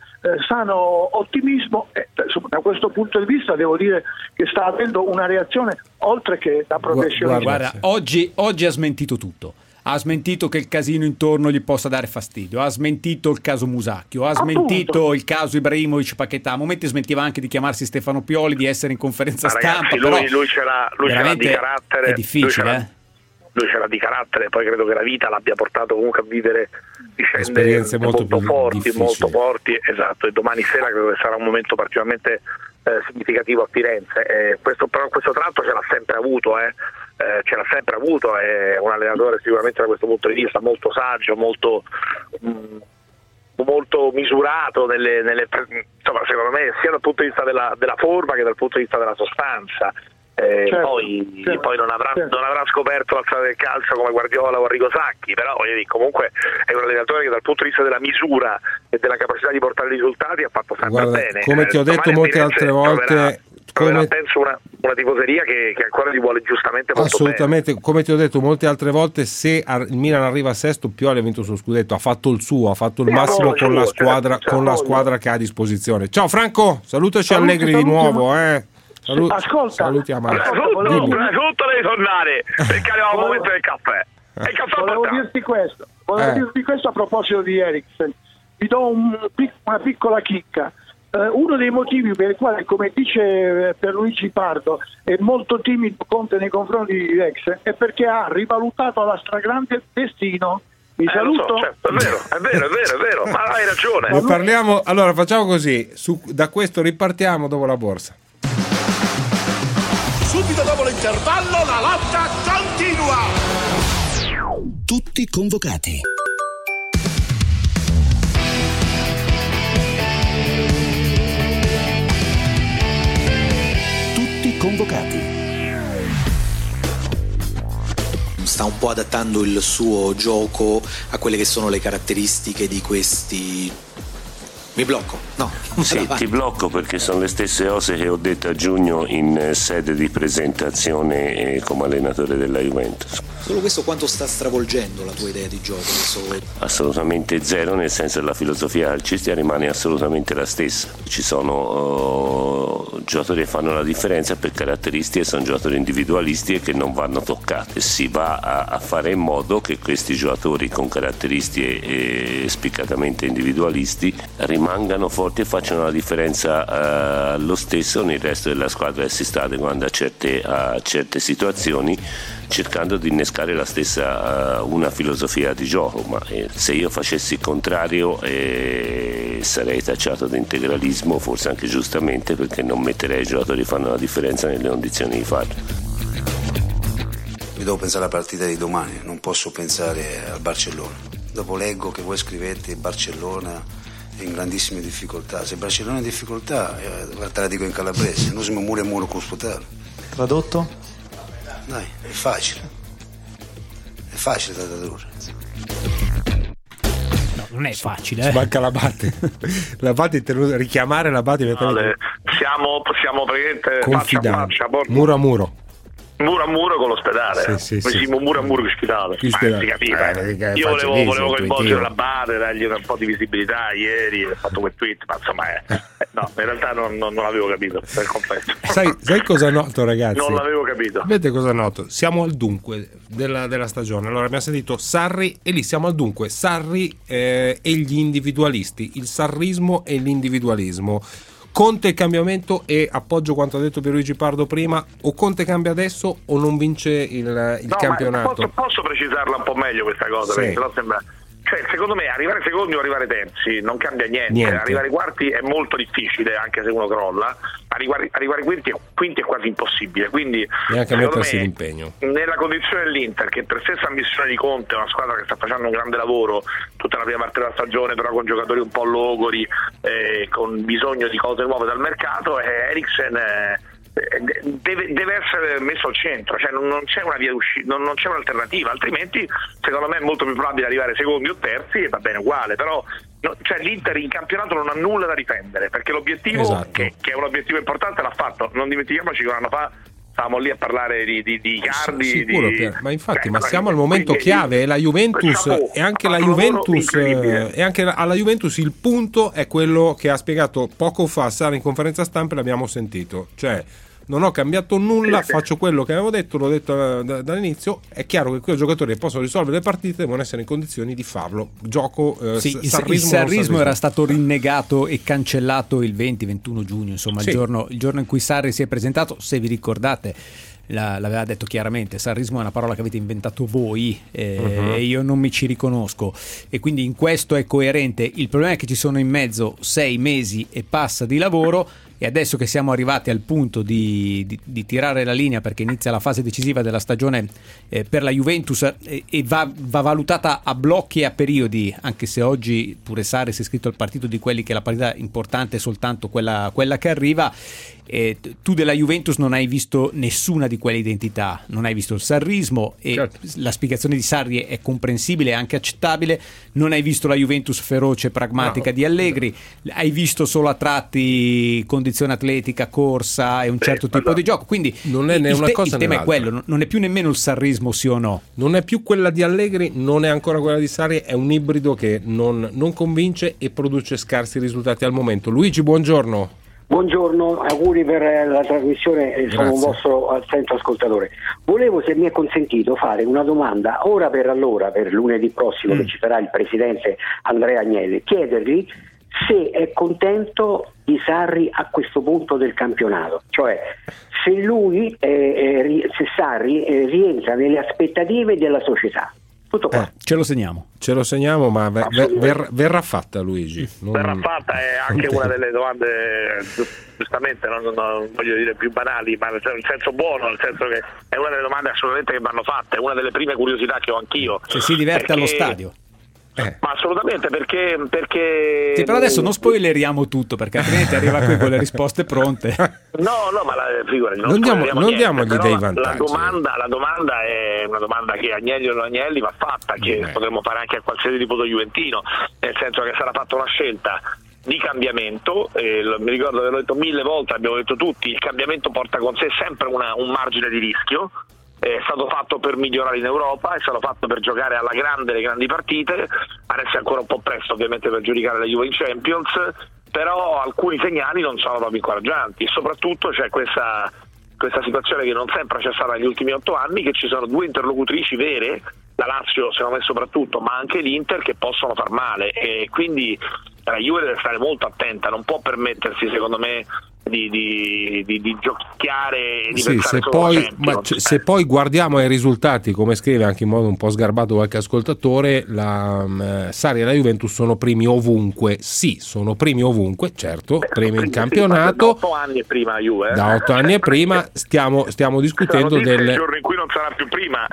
sano ottimismo, e, insomma, da questo punto di vista devo dire che sta avendo una reazione oltre che da professionista. Guarda, oggi, oggi ha smentito tutto. Ha smentito che il casino intorno gli possa dare fastidio, ha smentito il caso Musacchio, ha smentito Appunto. il caso Ibrahimovic Paquetà. A momenti smentiva anche di chiamarsi Stefano Pioli, di essere in conferenza Ma stampa. ragazzi, però lui, lui ce l'ha, lui ce l'ha di veramente carattere. è difficile, lui ce l'ha, eh? lui ce l'ha di carattere, poi credo che la vita l'abbia portato comunque a vivere vicende Esperienze molto molto, più forti, difficili. molto forti, esatto, e domani sera credo che sarà un momento particolarmente eh, significativo a Firenze. Eh, questo, però questo tratto ce l'ha sempre avuto, eh. Eh, ce l'ha sempre avuto, è un allenatore sicuramente da questo punto di vista molto saggio, molto mh, molto misurato nelle, nelle, insomma, secondo me sia dal punto di vista della, della forma che dal punto di vista della sostanza. Eh, Certo, poi, certo, poi non, avrà, certo. non avrà scoperto la strada del calcio come Guardiola o Arrigo Sacchi, però voglio dire, comunque è un allenatore che dal punto di vista della misura e della capacità di portare risultati ha fatto sempre Guarda, bene. come ti ho Eh, detto domani a molte Firenze altre volte, troverà- troverà, come- penso una, una tifoseria che, che ancora gli vuole giustamente molto bene. Assolutamente, come ti ho detto molte altre volte, se ar- il Milan arriva a sesto, Pioli ha vinto il suo scudetto, ha fatto il suo, ha fatto il Sì, massimo ha con la voglia, squadra, certo, con la c'ha squadra che ha a disposizione. Ciao Franco, salutaci Saluti, Allegri di saluti, nuovo, ma- eh. Salu- Ascolta, saluti a Marco. ascolta, Tutto, volevo- Dimmi. tutto devi tornare perché arriva il Volevo- momento del caffè. E il caffè Volevo portato. dirti questo, volevo Eh. dirti questo a proposito di Eriksen. Vi do un pic- una piccola chicca. Eh, uno dei motivi per i quali, come dice eh, Pierluigi Pardo, è molto timido Conte nei confronti di Eriksen è perché ha rivalutato la stragrande destino. Mi Eh, lo saluto. so, certo, è vero, è vero, è vero, è vero, ma hai ragione. Ne parliamo, allora facciamo così, su- da questo ripartiamo dopo la borsa. Subito dopo l'intervallo la lotta continua. Tutti convocati. Tutti convocati. Sta un po' adattando il suo gioco a quelle che sono le caratteristiche di questi. Mi blocco? No. Sì, ti blocco perché sono le stesse cose che ho detto a giugno in eh, sede di presentazione eh, come allenatore della Juventus. Solo questo quanto sta stravolgendo la tua idea di gioco? Adesso... Assolutamente zero, nel senso che la filosofia calcistica rimane assolutamente la stessa. Ci sono uh, giocatori che fanno la differenza per caratteristiche, sono giocatori individualisti e che non vanno toccati. Si va a, a fare in modo che questi giocatori con caratteristiche eh, spiccatamente individualisti rimangano forti e facciano la differenza uh, lo stesso nel resto della squadra che si sta adeguando a certe, a certe situazioni, cercando di innescare la stessa uh, una filosofia di gioco, ma eh, se io facessi il contrario eh, sarei tacciato di integralismo, forse anche giustamente, perché non metterei i giocatori che fanno la differenza nelle condizioni di farlo. Mi devo pensare alla partita di domani, non posso pensare al Barcellona. Dopo leggo che voi scrivete Barcellona è in grandissime difficoltà. Se Barcellona è in difficoltà, eh, te la dico in calabrese, non si mi muore muro con sputare. Tradotto? Dai, è facile. È facile da tradurre. No, non è facile. Ci Eh. manca la Batti. La Batti, te lo- richiamare la Batti. No, le- Siamo, possiamo praticamente faccia a faccia, muro a muro. Muro a muro con l'ospedale, sì, sì, sì, sì. Muro a muro con l'ospedale, ma si capiva. Eh, Io volevo, easy, volevo coinvolgere la Bade, dargli un po' di visibilità ieri, ho fatto quel tweet, ma insomma è, eh, no, in realtà non, non, non l'avevo capito per completo. Sai, sai cosa noto, ragazzi? Non l'avevo capito. Vedete cosa noto? Siamo al dunque della, della stagione. Allora abbiamo sentito Sarri e lì siamo al dunque. Sarri eh, e gli individualisti, il sarrismo e l'individualismo. Conte il cambiamento, e appoggio quanto ha detto Pierluigi Pardo prima: o Conte cambia adesso o non vince il, il no, campionato. Posso, posso precisarla un po' meglio questa cosa, sì. Perché sennò sembra, cioè, secondo me arrivare secondi o arrivare terzi non cambia niente. niente. Arrivare quarti è molto difficile, anche se uno crolla. Arrivare, arrivare quinti, quinti è quasi impossibile, quindi e anche mettersi me, l'impegno nella condizione dell'Inter, che per stessa ambizione di Conte è una squadra che sta facendo un grande lavoro tutta la prima parte della stagione, però con giocatori un po' logori, eh, con bisogno di cose nuove dal mercato, e Eriksen eh, Deve, deve essere messo al centro, cioè non, non c'è una via d'uscita, non, non c'è un'alternativa, altrimenti secondo me è molto più probabile arrivare secondi o terzi e va bene uguale, però no, cioè l'Inter in campionato non ha nulla da difendere, perché l'obiettivo, esatto. che, che è un obiettivo importante, l'ha fatto. Non dimentichiamoci che un anno fa stavamo lì a parlare di, di, di Icardi, sicuro, di... Per, ma infatti eh, ma siamo al momento chiave, e la Juventus e anche la Juventus e anche alla Juventus il punto è quello che ha spiegato poco fa Sarri in conferenza stampa, e l'abbiamo sentito, cioè non ho cambiato nulla, faccio quello che avevo detto, l'ho detto da, dall'inizio. È chiaro che quei giocatori che possono risolvere le partite devono essere in condizioni di farlo. Gioco eh, sì, sarrismo, il sarrismo, sarrismo era stato rinnegato e cancellato il venti ventuno giugno, insomma, sì. il, giorno, il giorno in cui Sarri si è presentato. Se vi ricordate, la, l'aveva detto chiaramente: sarrismo è una parola che avete inventato voi, eh, uh-huh. e io non mi ci riconosco, e quindi in questo è coerente. Il problema è che ci sono in mezzo sei mesi e passa di lavoro, e adesso che siamo arrivati al punto di, di, di tirare la linea, perché inizia la fase decisiva della stagione eh, per la Juventus, eh, e va, va valutata a blocchi e a periodi, anche se oggi pure Sarri si è iscritto al partito di quelli che la partita importante è soltanto quella, quella che arriva. Eh, tu della Juventus non hai visto nessuna di quelle identità, non hai visto il sarrismo, e certo. la spiegazione di Sarri è comprensibile e anche accettabile. Non hai visto la Juventus feroce e pragmatica no. di Allegri, hai visto solo a tratti condizione atletica, corsa e un certo sì, tipo di gioco, quindi non è né il, una te- cosa il tema nell'altra. è quello, non è più nemmeno il sarrismo, sì o no, non è più quella di Allegri, non è ancora quella di Sarri, è un ibrido che non, non convince e produce scarsi risultati al momento. Luigi, buongiorno. Buongiorno, auguri per la trasmissione, Grazie. Sono un vostro attento ascoltatore. Volevo, se mi è consentito, fare una domanda ora per allora, per lunedì prossimo, mm. che ci sarà il presidente Andrea Agnelli, chiedergli se è contento di Sarri a questo punto del campionato, cioè se lui, eh, eh, se Sarri eh, rientra nelle aspettative della società. Tutto qua. Eh, ce lo segniamo. Ce lo segniamo, ma ver- ver- verrà fatta, Luigi. Non... Verrà fatta, è anche una delle domande, giustamente, non, non voglio dire più banali, ma nel senso buono, nel senso che è una delle domande assolutamente che vanno fatte, è una delle prime curiosità che ho anch'io. Se si diverte perché... allo stadio. Eh. Ma assolutamente, perché perché sì, però adesso non spoileriamo tutto, perché altrimenti arriva qui con le risposte pronte. No, no, ma la, figurati, non, non diamo, non niente, diamogli dei la, vantaggi. La domanda, la domanda è una domanda che Agnelli o non Agnelli va fatta, che eh. potremmo fare anche a qualsiasi tifoso juventino, nel senso che sarà fatta una scelta di cambiamento. Eh, mi ricordo che l'ho detto mille volte, abbiamo detto tutti, il cambiamento porta con sé sempre una, un margine di rischio. È stato fatto per migliorare in Europa, è stato fatto per giocare alla grande le grandi partite. Adesso è ancora un po' presto ovviamente per giudicare la Juve in Champions, però alcuni segnali non sono proprio incoraggianti, e soprattutto c'è questa, questa situazione che non sempre c'è stata negli ultimi otto anni, che ci sono due interlocutrici vere, la Lazio secondo me soprattutto, ma anche l'Inter, che possono far male, e quindi la Juve deve stare molto attenta, non può permettersi secondo me di, di, di, di giochiare e di sì, pensare se solo poi, a ma c- se poi guardiamo ai risultati, come scrive anche in modo un po' sgarbato qualche ascoltatore, la um, Sarri e la Juventus sono primi ovunque. Sì, sono primi ovunque, certo, Beh, primi in campionato. Da otto anni prima la Juve, eh? Da otto anni e prima stiamo, stiamo discutendo del il giorno in cui non sarà più prima,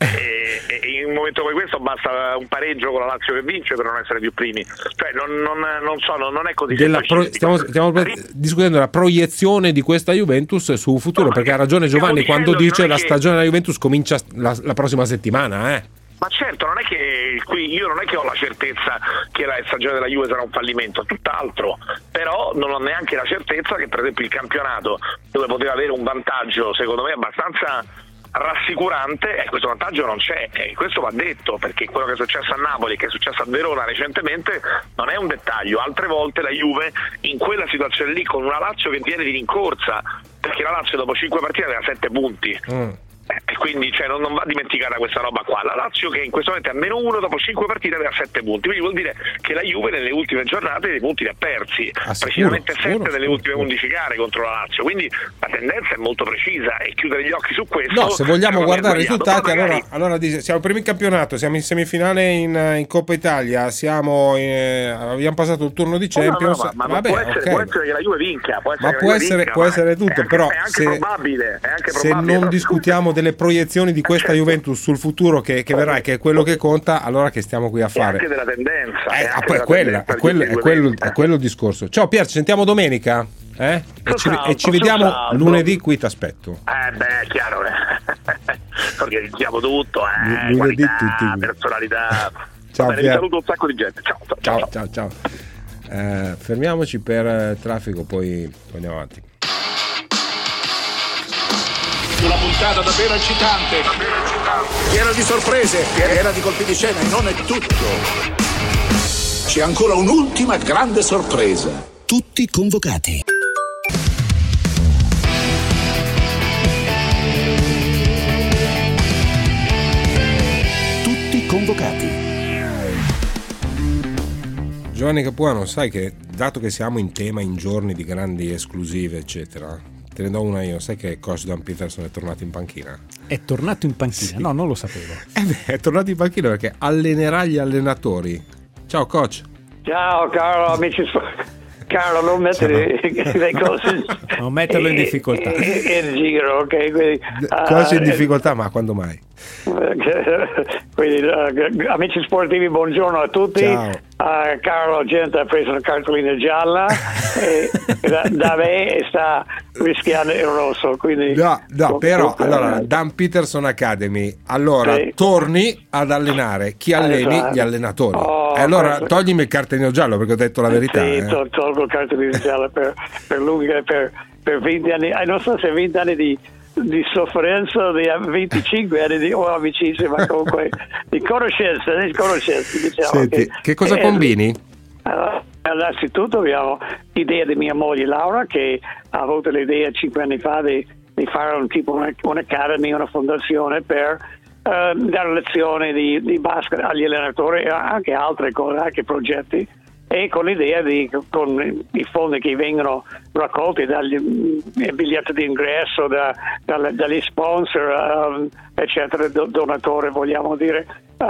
e, e in un momento come questo basta un pareggio con la Lazio che vince per non essere più primi, cioè non, non, non so, non, non è così della pro, stiamo, stiamo discutendo della proiezione di questa Juventus sul futuro, no, perché ha ragione Giovanni quando dice la stagione della Juventus comincia la, la prossima settimana, eh? Ma certo, non è che qui io non è che ho la certezza che la stagione della Juve sarà un fallimento, tutt'altro, però non ho neanche la certezza che per esempio il campionato, dove poteva avere un vantaggio secondo me abbastanza rassicurante, e questo vantaggio non c'è, e questo va detto, perché quello che è successo a Napoli, che è successo a Verona recentemente, non è un dettaglio. Altre volte la Juve in quella situazione lì, con una Lazio che viene di rincorsa, perché la Lazio dopo cinque partite aveva sette punti, mm. e quindi cioè, non, non va dimenticata questa roba qua. La Lazio che in questo momento è a meno uno, dopo cinque partite aveva sette punti, quindi vuol dire che la Juve nelle ultime giornate dei punti li ha persi, ah, precisamente sette nelle ultime undici gare contro la Lazio, quindi la tendenza è molto precisa, e chiudere gli occhi su questo, no, se vogliamo guardare i risultati, magari... allora, allora dice, siamo primi in campionato, siamo in semifinale in, in Coppa Italia, siamo in, abbiamo passato il turno di Champions, no, no, ma, ma vabbè, può, essere, okay. può essere che la Juve vinca, può essere ma può essere, vinca, può ma essere tutto, è anche, però è anche se, probabile, è anche se probabile, non discutiamo delle proiezioni di questa Juventus sul futuro che, che verrà e che è quello che conta, allora che stiamo qui a fare? È anche della tendenza, eh, è, ah, anche poi della quella, tendenza è, quello, è, quello, è quello il discorso. Ciao Pier, ci sentiamo domenica? Eh? E, ci, salto, e ci vediamo salto. lunedì, qui ti aspetto. Eh beh, è chiaro, eh. Organizziamo tutto, eh. Lunedì qualità, tutti. personalità. Ciao, Va bene, vi saluto un sacco di gente. Ciao, ciao, ciao. ciao. ciao, ciao. Eh, fermiamoci per eh, traffico, poi andiamo avanti. Una puntata davvero eccitante, piena di sorprese, piena di colpi di scena, e non è tutto. C'è ancora un'ultima grande sorpresa. Tutti convocati. Tutti convocati. Giovanni Capuano, sai che dato che siamo in tema in giorni di grandi esclusive eccetera, te ne do una io, sai che coach Dan Peterson è tornato in panchina? È tornato in panchina? Sì. No, non lo sapevo. Eh beh, è tornato in panchina perché allenerà gli allenatori. Ciao coach. Ciao Carlo, amici. Carlo, non mettere le cose, non metterlo in difficoltà in giro, ok? Quindi, quasi in uh, difficoltà, ma quando mai? Quindi, uh, amici sportivi, buongiorno a tutti. Ciao. Uh, Carlo Gente ha preso una cartolina gialla e da, da me sta rischiando il rosso, quindi no, no però allora Dan Peterson Academy, allora sì. torni ad allenare chi alleni esatto. gli allenatori oh, e allora questo... toglimi il cartellino giallo, perché ho detto la verità. Sì, eh. tol- tolgo il cartellino giallo per, per lui per, per venti anni, eh, non so se venti anni di di sofferenza, di venticinque anni di oh, amicizia, ma comunque di conoscenza, di conoscenza diciamo. Senti, che, che cosa eh, combini? Allora, innanzitutto abbiamo l'idea di mia moglie Laura, che ha avuto l'idea cinque anni fa di, di fare un tipo una, un'academy, una fondazione per uh, dare lezioni di, di basket agli allenatori e anche altre cose, anche progetti, e con l'idea di, con i fondi che vengono raccolti dagli biglietti di ingresso, da, da, dagli sponsor, um, eccetera, do, donatori vogliamo dire,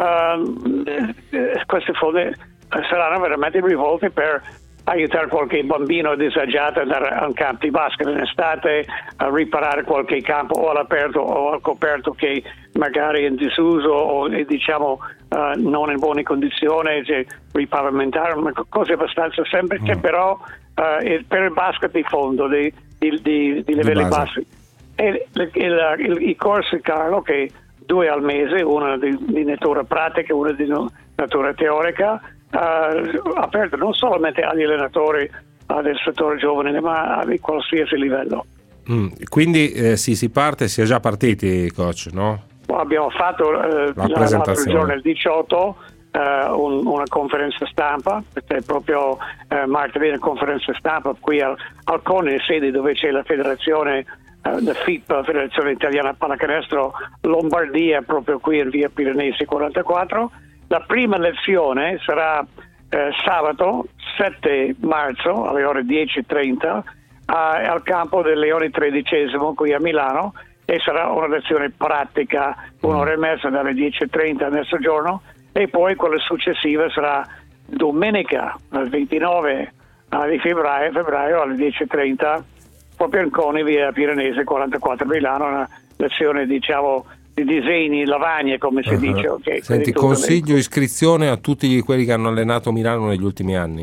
um, questi fondi saranno veramente rivolti per aiutare qualche bambino disagiato ad andare a un campo di basket in estate, a riparare qualche campo o all'aperto o al coperto che magari è in disuso o diciamo uh, non in buone condizioni, cioè, ripavimentare, cose abbastanza semplici, mm. però uh, per il basket di fondo, di, di, di, di livelli di bassi. E il, il, il, i corsi, Carlo, che due al mese, uno di, di natura pratica, uno di natura teorica, Uh, aperto non solamente agli allenatori uh, del settore giovane, ma a qualsiasi livello. Mm, quindi eh, sì, si parte, si è già partiti, coach, no? Abbiamo fatto uh, l'altro giorno, il diciotto, uh, un, una conferenza stampa, perché proprio uh, martedì una conferenza stampa qui al, al CONI, sede dove c'è la federazione, uh, la F I P, Federazione Italiana Pallacanestro Lombardia, proprio qui in via Pirenesi quarantaquattro. La prima lezione sarà eh, sabato sette marzo alle ore dieci e trenta eh, al campo del Leone tredicesimo qui a Milano, e sarà una lezione pratica un'ora e mezza dalle dieci e trenta a mezzogiorno, e poi quella successiva sarà domenica ventinove di febbraio, febbraio alle dieci e trenta proprio in Coni via Pirenese quarantaquattro Milano, una lezione diciamo di disegni, lavagne come si uh-huh. dice. Okay, senti, consiglio iscrizione a tutti quelli che hanno allenato Milano negli ultimi anni.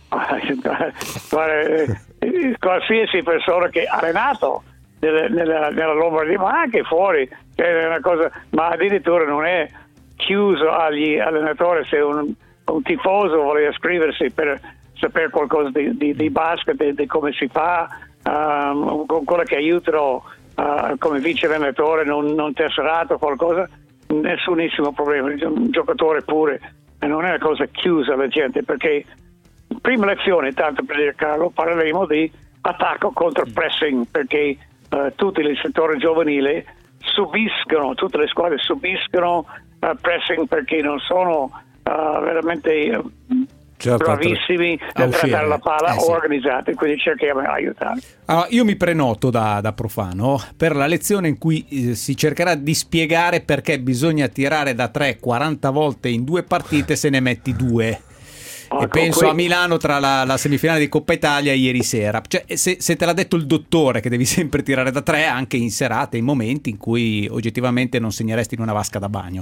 Qualsiasi persona che ha allenato nella, nella, nella Lombardia, ma anche fuori, è una cosa, ma addirittura non è chiuso agli allenatori. Se un, un tifoso voleva iscriversi per sapere qualcosa di, di, di basket, di, di come si fa, um, con quello che aiutano uh, come vice allenatore non, non tesserato qualcosa, nessunissimo problema. Un giocatore pure, e non è una cosa chiusa alla gente, perché prima lezione, tanto per dire, Carlo, parleremo di attacco contro pressing, perché uh, tutti i settori giovanili subiscono, tutte le squadre subiscono uh, pressing perché non sono uh, veramente uh, certo, bravissimi a trattare la palla eh, sì. organizzati, quindi cerchiamo di aiutare. Allora, io mi prenoto da, da profano per la lezione in cui eh, si cercherà di spiegare perché bisogna tirare da tre quaranta volte in due partite se ne metti due. E penso a Milano tra la, la semifinale di Coppa Italia ieri sera. Cioè, se, se te l'ha detto il dottore che devi sempre tirare da tre anche in serate, in momenti in cui oggettivamente non segneresti in una vasca da bagno.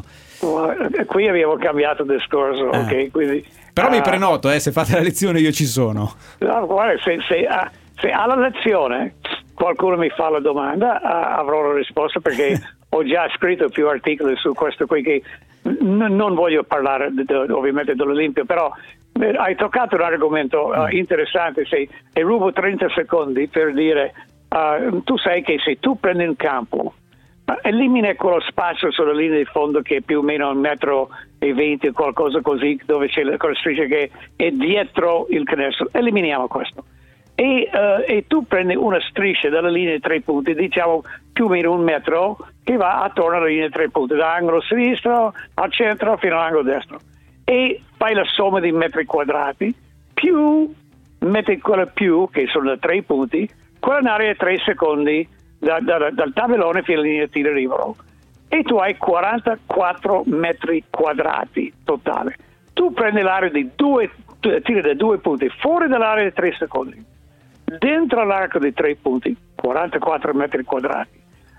Qui abbiamo cambiato discorso, eh. ok? Quindi, però uh, mi uh, prenoto, eh, se fate la lezione io ci sono. No, guarda, se, se, uh, se alla lezione qualcuno mi fa la domanda, uh, avrò la risposta, perché ho già scritto più articoli su questo qui, che n- non voglio parlare de- de- ovviamente dell'Olimpia, però eh, hai toccato un argomento uh, interessante, se, e rubo trenta secondi per dire, uh, tu sai che se tu prendi un campo, uh, elimina quello spazio sulla linea di fondo che è più o meno un metro e venti, qualcosa così, dove c'è la striscia che è dietro il canestro, eliminiamo questo. E, uh, e tu prendi una striscia dalla linea di tre punti, diciamo più o meno un metro, che va attorno alla linea di tre punti, da angolo sinistro al centro fino all'angolo destro, e fai la somma di metri quadrati più metti quella più, che sono da tre punti, quella in area di tre secondi da, da, dal tabellone fino alla linea di tiro libero, e tu hai quarantaquattro metri quadrati totale. Tu prendi l'area di due, tiri da due punti fuori dall'area di tre secondi, dentro l'arco di tre punti, quarantaquattro metri quadrati.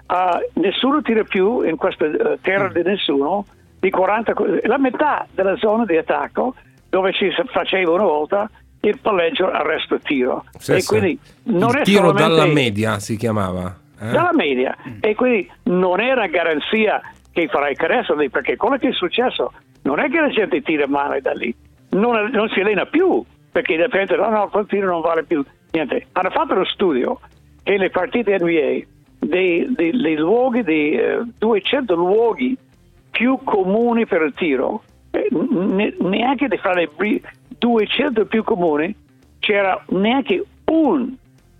Uh, nessuno tira più in questa uh, terra di nessuno di quaranta, la metà della zona di attacco dove ci faceva una volta il palleggio arresto tiro. Sì, e sì. quindi non il è tiro solamente dalla media si chiamava. Eh? Dalla media. E quindi non era garanzia che farai canestro lì, perché quello che è successo non è che la gente tira male da lì, non, non si allena più, perché dipende, no, no, quel tiro non vale più niente. Hanno fatto uno studio che le partite N B A dei, dei, dei luoghi, dei eh, duecento luoghi più comuni per il tiro, eh, ne, neanche di fare le duecento più comuni c'era neanche un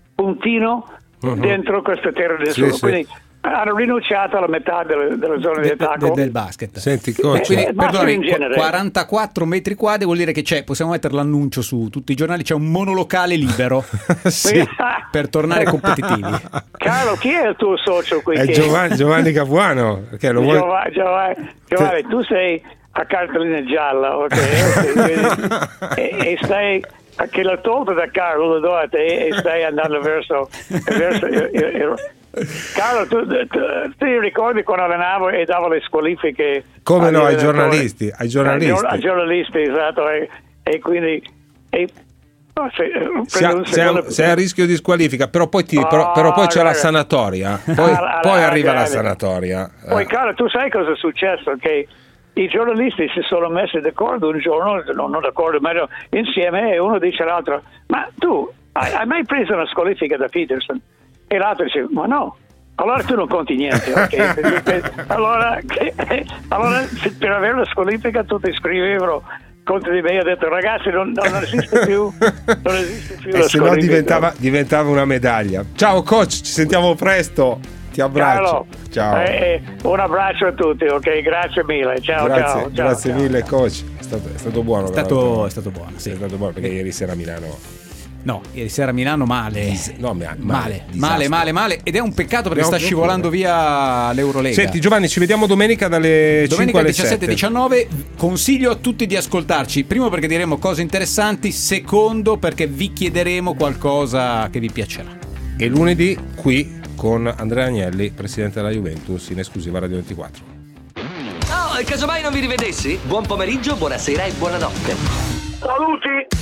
puntino uh-huh. dentro questa terra del sì, sole. sì. Quindi hanno rinunciato alla metà delle, delle zone di attacco de, de, del basket. Senti, coach, quindi, eh, perdonami, genere. quarantaquattro metri quadri vuol dire che c'è, possiamo mettere l'annuncio su tutti i giornali, c'è un monolocale libero sì. per tornare competitivi. Carlo, chi è il tuo socio qui? È che... Giovanni, Giovanni Capuano, che lo vuoi... Giovanni, Giovanni, Giovanni tu sei a cartolina gialla, ok? e, e stai che l'ho tolto da Carlo, lo do a te, e stai andando verso, verso il, il, il... Carlo, tu, tu ti ricordi quando allenavo e davo le squalifiche? Come no, ai giornalisti, ai giornalisti. Ai giornalisti, esatto, e, e quindi... E, no, se, sei, sei, sei a rischio di squalifica, però poi, ti, oh, però, però poi c'è la sanatoria, poi, ah, poi ah, arriva ah, la sanatoria. Poi Carlo, tu sai cosa è successo? Che i giornalisti si sono messi d'accordo un giorno, non, non d'accordo, ma insieme, e uno dice all'altro: ma tu hai, hai mai preso una squalifica da Peterson? E l'altro dice: ma no. Allora tu non conti niente, ok? allora, che, allora per avere la squalifica tutti scrivevano contro di me. Io ho detto: ragazzi, non, non esiste più, non esiste più e la se no diventava, diventava una medaglia. Ciao coach, ci sentiamo presto. Ti abbraccio. Carlo, ciao. Eh, eh, un abbraccio a tutti, ok? Grazie mille. Ciao, grazie, ciao, ciao. Grazie ciao. mille, coach. È stato, è stato buono. È stato, è stato buono, sì. È stato buono perché ieri sera a Milano. No, ieri sera a Milano male. Dis- no, male, male, disastro. male, male, male. Ed è un peccato perché Abbiamo sta scivolando via l'Eurolega. Senti Giovanni, ci vediamo domenica dalle domenica cinque alle diciassette sette. diciannove. Consiglio a tutti di ascoltarci. Primo perché diremo cose interessanti, secondo perché vi chiederemo qualcosa che vi piacerà. E lunedì qui con Andrea Agnelli, presidente della Juventus, in esclusiva Radio ventiquattro. Oh, e casomai non vi rivedessi? Buon pomeriggio, buonasera e buonanotte. Saluti!